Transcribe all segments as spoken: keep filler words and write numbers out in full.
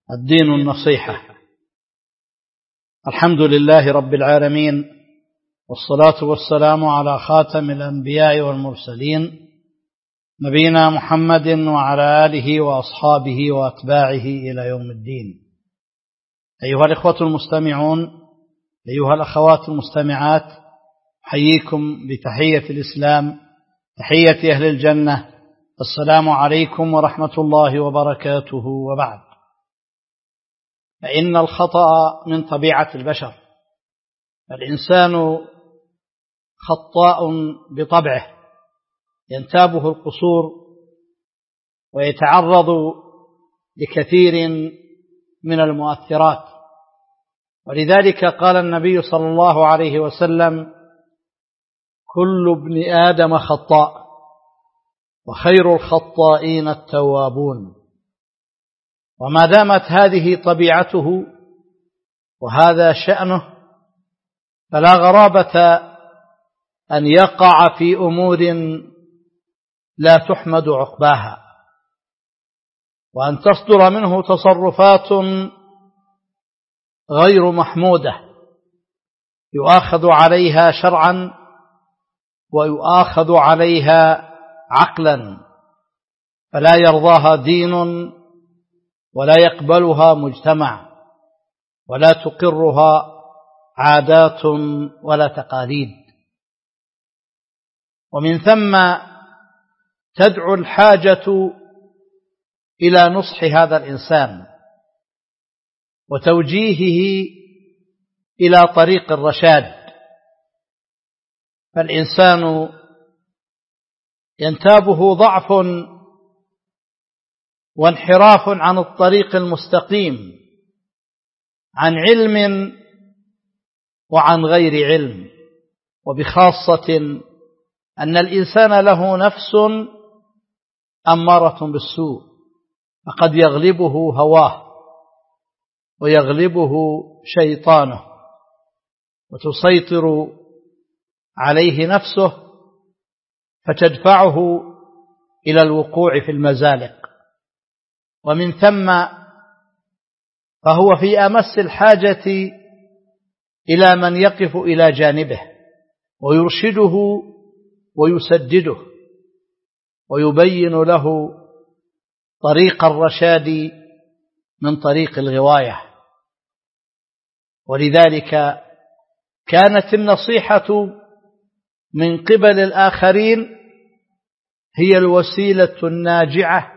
الدين النصيحة. الحمد لله رب العالمين، والصلاة والسلام على خاتم الأنبياء والمرسلين نبينا محمد وعلى آله وأصحابه وأتباعه إلى يوم الدين. أيها الإخوة المستمعون، أيها الأخوات المستمعات، أحييكم بتحية الإسلام، تحية أهل الجنة. السلام عليكم ورحمة الله وبركاته. وبعد، فإن الخطأ من طبيعة البشر، الإنسان خطاء بطبعه، ينتابه القصور ويتعرض لكثير من المؤثرات. ولذلك قال النبي صلى الله عليه وسلم: كل ابن آدم خطاء وخير الخطائين التوابون. وما دامت هذه طبيعته وهذا شأنه، فلا غرابة أن يقع في أمور لا تحمد عقباها، وأن تصدر منه تصرفات غير محمودة يؤاخذ عليها شرعا ويؤاخذ عليها عقلا، فلا يرضاها دين ولا يقبلها مجتمع ولا تقرها عادات ولا تقاليد. ومن ثم تدعو الحاجة إلى نصح هذا الإنسان وتوجيهه إلى طريق الرشاد. فالإنسان ينتابه ضعف وانحراف عن الطريق المستقيم، عن علم وعن غير علم، وبخاصة أن الإنسان له نفس أمارة بالسوء، فقد يغلبه هواه ويغلبه شيطانه وتسيطر عليه نفسه، فتدفعه إلى الوقوع في المزالق. ومن ثم فهو في أمس الحاجة إلى من يقف إلى جانبه ويرشده ويسدده ويبين له طريق الرشاد من طريق الغواية. ولذلك كانت النصيحة من قبل الآخرين هي الوسيلة الناجعة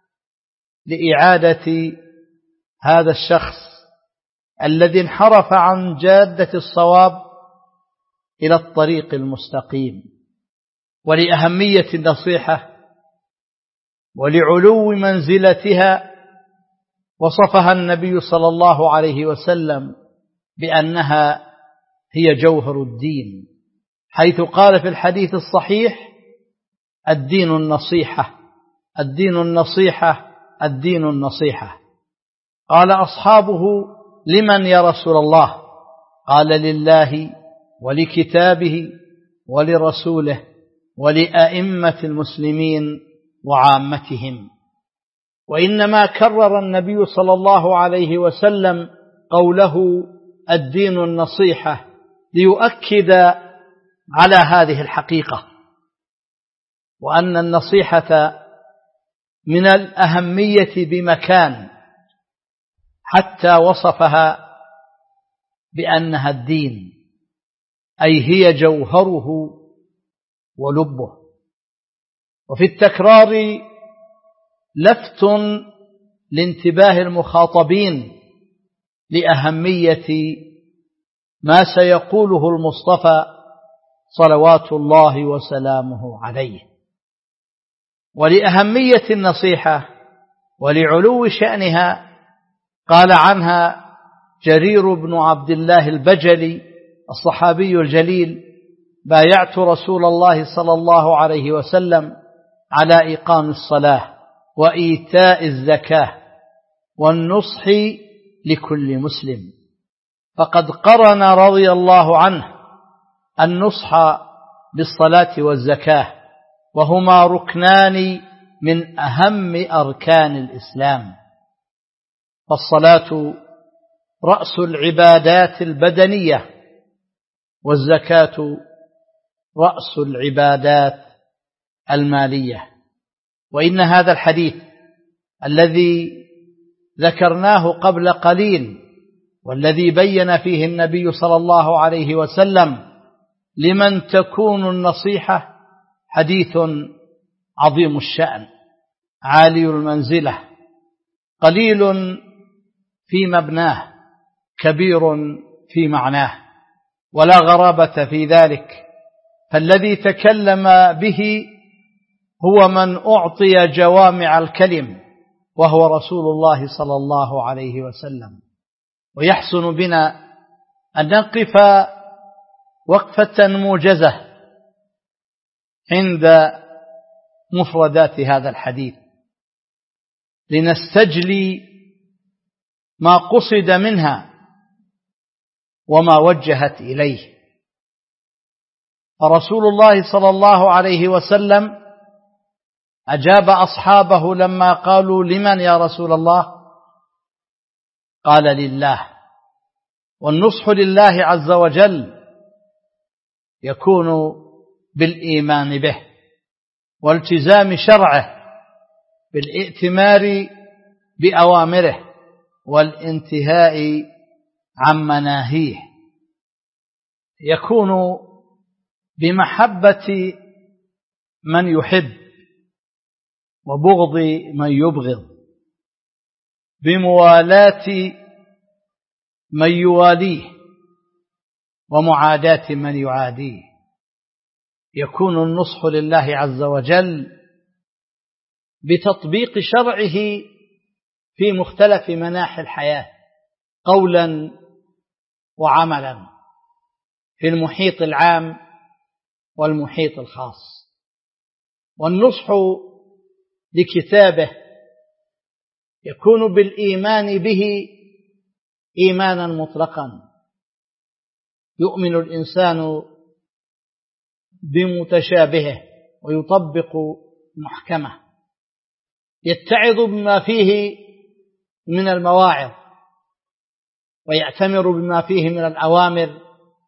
لإعادة هذا الشخص الذي انحرف عن جادة الصواب إلى الطريق المستقيم. ولأهمية النصيحة ولعلو منزلتها وصفها النبي صلى الله عليه وسلم بأنها هي جوهر الدين، حيث قال في الحديث الصحيح: الدين النصيحة، الدين النصيحة، الدين النصيحة. قال أصحابه: لمن يا رسول الله؟ قال: لله ولكتابه ولرسوله ولأئمة المسلمين وعامتهم. وإنما كرر النبي صلى الله عليه وسلم قوله الدين النصيحة ليؤكد على هذه الحقيقة، وأن النصيحة من الأهمية بمكان، حتى وصفها بأنها الدين، أي هي جوهره ولبه. وفي التكرار لفت لانتباه المخاطبين لأهمية ما سيقوله المصطفى صلوات الله وسلامه عليه، ولأهمية النصيحة ولعلو شأنها. قال عنها جرير بن عبد الله البجلي الصحابي الجليل: بايعت رسول الله صلى الله عليه وسلم على إقام الصلاة وإيتاء الزكاة والنصح لكل مسلم. فقد قرن رضي الله عنه النصح بالصلاة والزكاة، وهما ركنان من أهم أركان الإسلام. فالصلاة رأس العبادات البدنية، والزكاة رأس العبادات المالية. وإن هذا الحديث الذي ذكرناه قبل قليل والذي بين فيه النبي صلى الله عليه وسلم لمن تكون النصيحة حديث عظيم الشأن عالي المنزلة، قليل في مبناه، كبير في معناه، ولا غرابة في ذلك، فالذي تكلم به هو من أعطي جوامع الكلم، وهو رسول الله صلى الله عليه وسلم. ويحسن بنا أن نقف وقفة موجزة عند مفردات هذا الحديث لنستجلي ما قصد منها وما وجهت إليه. فرسول الله صلى الله عليه وسلم أجاب أصحابه لما قالوا: لمن يا رسول الله؟ قال: لله. والنصح لله عز وجل يكون بالإيمان به والتزام شرعه، بالائتمار بأوامره والانتهاء عن مناهيه، يكون بمحبة من يحب وبغض من يبغض، بموالاة من يواليه ومعاداة من يعاديه. يكون النصح لله عز وجل بتطبيق شرعه في مختلف مناحي الحياة قولا وعملا، في المحيط العام والمحيط الخاص. والنصح لكتابه يكون بالإيمان به إيمانا مطلقا، يؤمن الإنسان بمتشابهه ويطبق محكمه، يتعظ بما فيه من المواعظ ويأتمر بما فيه من الأوامر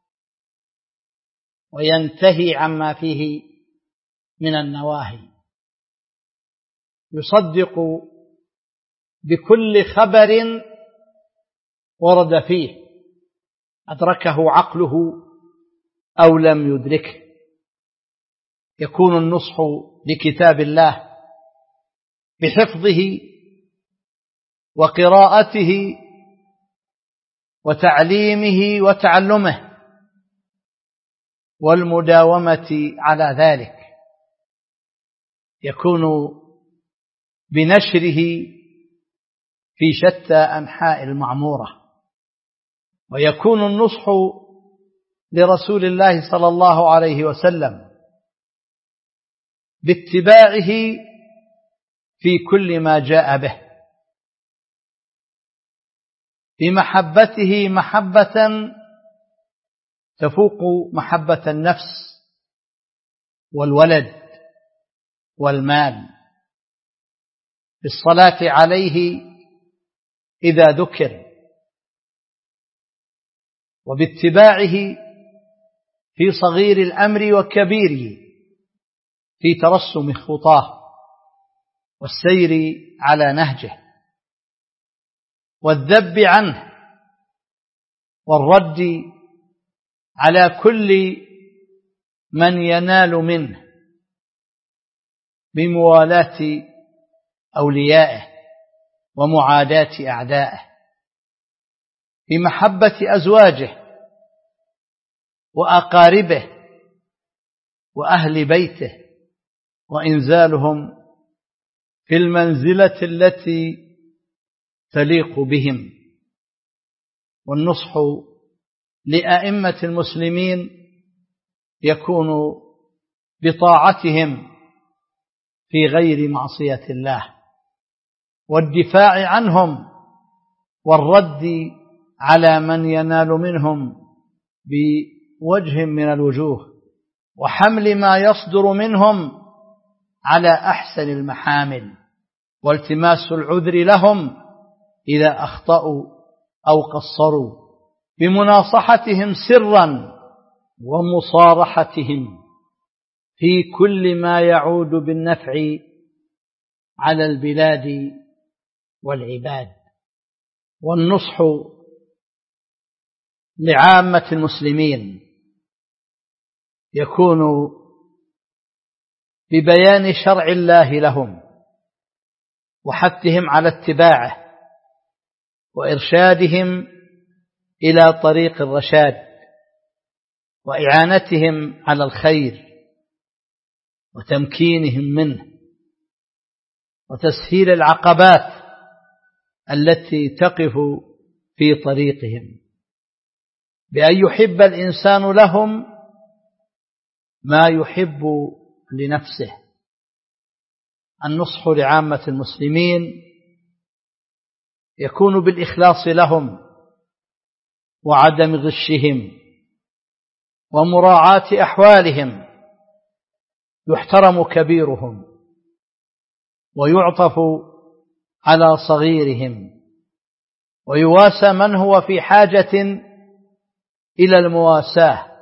وينتهي عما فيه من النواهي، يصدق بكل خبر ورد فيه أدركه عقله أو لم يدركه. يكون النصح لكتاب الله بحفظه وقراءته وتعليمه وتعلمه والمداومة على ذلك. يكون بنشره في شتى أنحاء المعمورة. ويكون النصح لرسول الله صلى الله عليه وسلم باتباعه في كل ما جاء به، بمحبته محبة تفوق محبة النفس والولد والمال، بالصلاة عليه إذا ذكر، وباتباعه في صغير الأمر وكبيره، في ترسم خطاه والسير على نهجه والذب عنه والرد على كل من ينال منه، بموالاة أوليائه ومعاداة أعدائه، بمحبة أزواجه وأقاربه وأهل بيته، وإنزالهم في المنزلة التي تليق بهم. والنصح لأئمة المسلمين يكون بطاعتهم في غير معصية الله، والدفاع عنهم والرد على من ينال منهم بوجه من الوجوه، وحمل ما يصدر منهم على أحسن المحامل، والتماس العذر لهم إذا أخطأوا أو قصروا، بمناصحتهم سرا ومصارحتهم في كل ما يعود بالنفع على البلاد والعباد. والنصح لعامة المسلمين يكون ببيان شرع الله لهم وحثهم على اتباعه وإرشادهم إلى طريق الرشاد وإعانتهم على الخير وتمكينهم منه وتسهيل العقبات التي تقف في طريقهم، بأن يحب الإنسان لهم ما يحب لنفسه. النصح لعامة المسلمين يكون بالإخلاص لهم وعدم غشهم ومراعاة أحوالهم، يحترم كبيرهم ويعطف على صغيرهم ويواسى من هو في حاجة إلى المواساة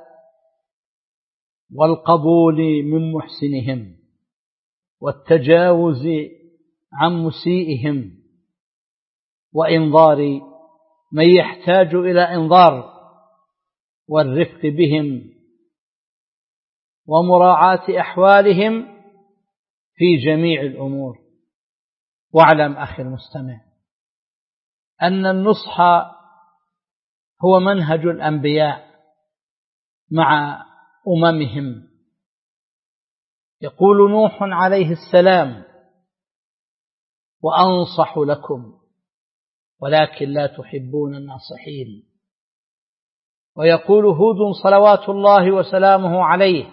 والقبول من محسنهم والتجاوز عن مسيئهم وإنظار من يحتاج إلى إنظار والرفق بهم ومراعاة أحوالهم في جميع الأمور. واعلم أخي المستمع أن النصح هو منهج الأنبياء مع أممهم. يقول نوح عليه السلام: وأنصح لكم ولكن لا تحبون الناصحين. ويقول هود صلوات الله وسلامه عليه: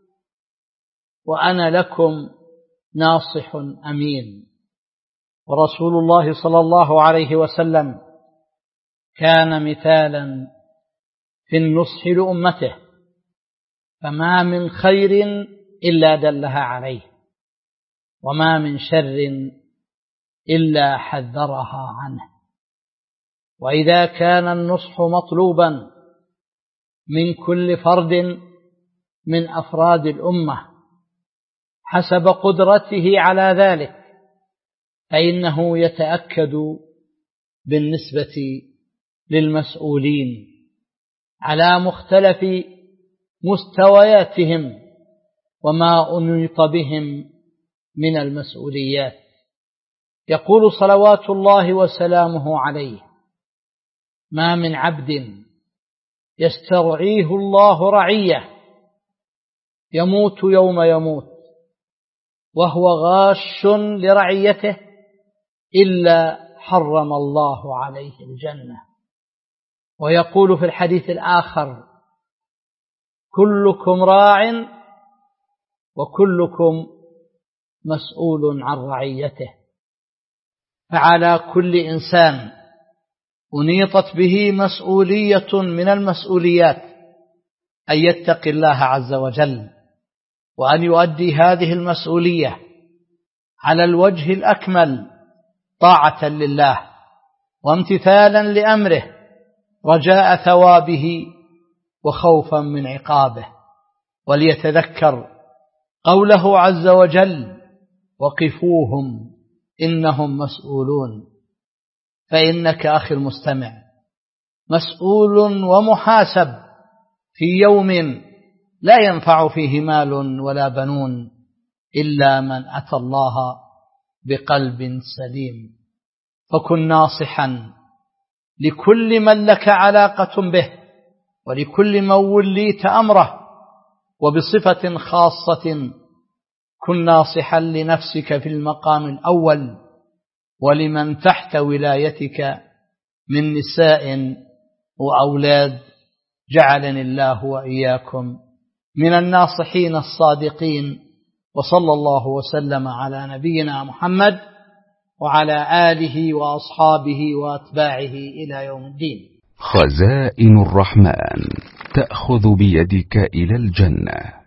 وأنا لكم ناصح أمين. ورسول الله صلى الله عليه وسلم كان مثالا في النصح لأمته، فما من خير إلا دلها عليه، وما من شر إلا حذرها عنه. وإذا كان النصح مطلوبا من كل فرد من أفراد الأمة حسب قدرته على ذلك، فإنه يتأكد بالنسبة للمسؤولين على مختلف مستوياتهم وما أنيط بهم من المسؤوليات. يقول صلوات الله وسلامه عليه: ما من عبد يسترعيه الله رعية يموت يوم يموت وهو غاش لرعيته إلا حرم الله عليه الجنة. ويقول في الحديث الآخر: كلكم راع وكلكم مسؤول عن رعيته. فعلى كل إنسان أنيطت به مسؤولية من المسؤوليات أن يتقي الله عز وجل، وأن يؤدي هذه المسؤولية على الوجه الأكمل طاعة لله وامتثالا لأمره، رجاء ثوابه وخوفا من عقابه. وليتذكر قوله عز وجل: وقفوهم إنهم مسؤولون. فإنك أخي المستمع مسؤول ومحاسب في يوم لا ينفع فيه مال ولا بنون إلا من أتى الله بقلب سليم. فكن ناصحا لكل من لك علاقة به ولكل من وليت أمره، وبصفة خاصة كن ناصحا لنفسك في المقام الأول ولمن تحت ولايتك من نساء وأولاد، جعلني الله وإياكم من الناصحين الصادقين. وصلى الله وسلم على نبينا محمد وعلى آله وأصحابه وأتباعه إلى يوم الدين. خزائن الرحمن تأخذ بيدك إلى الجنة.